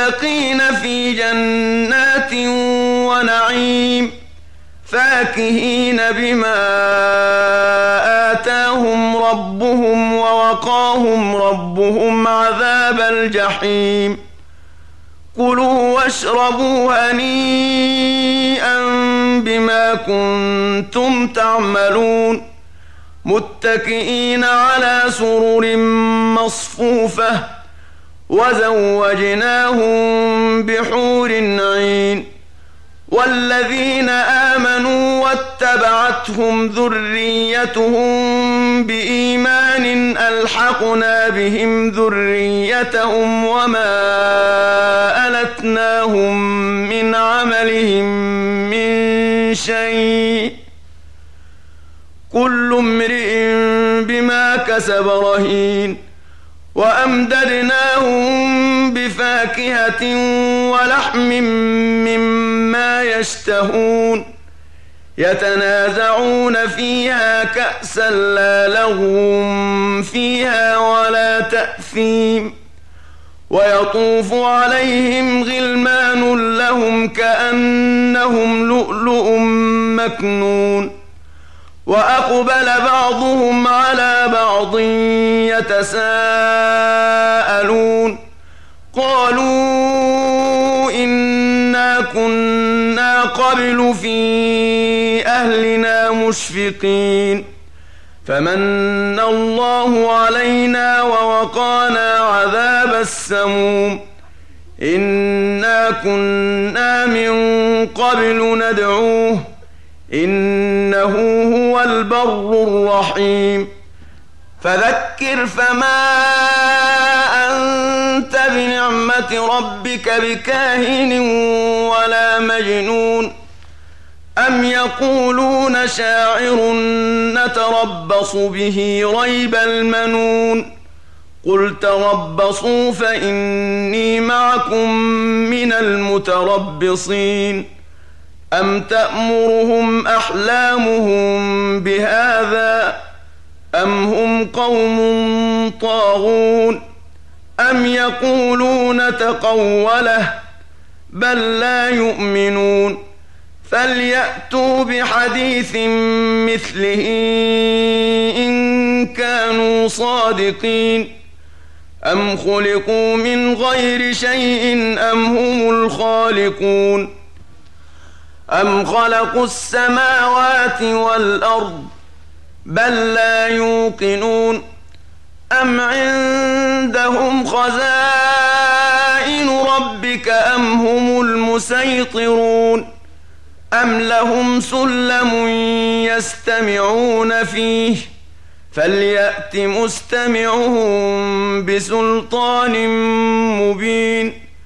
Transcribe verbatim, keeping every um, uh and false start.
المتقين في جنات ونعيم فاكهين بما آتاهم ربهم ووقاهم ربهم عذاب الجحيم كلوا واشربوا هنيئا بما كنتم تعملون متكئين على سرر مصفوفة وزوجناهم بحور عين والذين آمنوا واتبعتهم ذريتهم بإيمان ألحقنا بهم ذريتهم وما ألتناهم من عملهم من شيء كل امرئ بما كسب رهين وأمددناهم بفاكهة ولحم مما يشتهون يتنازعون فيها كأسا لا لغو فيها ولا تأثيم ويطوف عليهم غلمان لهم كأنهم لؤلؤ مكنون وأقبل بعضهم على بعض يتساءلون قالوا إنا كنا قبل في أهلنا مشفقين فمن الله علينا ووقانا عذاب السموم إنا كنا من قبل ندعوه إنه هو البر الرحيم فذكر فما أنت بنعمة ربك بكاهن ولا مجنون أم يقولون شاعر نتربص به ريب المنون قل تربصوا فإني معكم من المتربصين أم تأمرهم أحلامهم بهذا أم هم قوم طاغون أم يقولون تقوله بل لا يؤمنون فليأتوا بحديث مثله إن كانوا صادقين أم خلقوا من غير شيء أم هم الخالقون أم خلقوا السماوات والأرض بل لا يوقنون أم عندهم خزائن ربك أم هم المسيطرون أم لهم سلم يستمعون فيه فليأت مستمعهم بسلطان مبين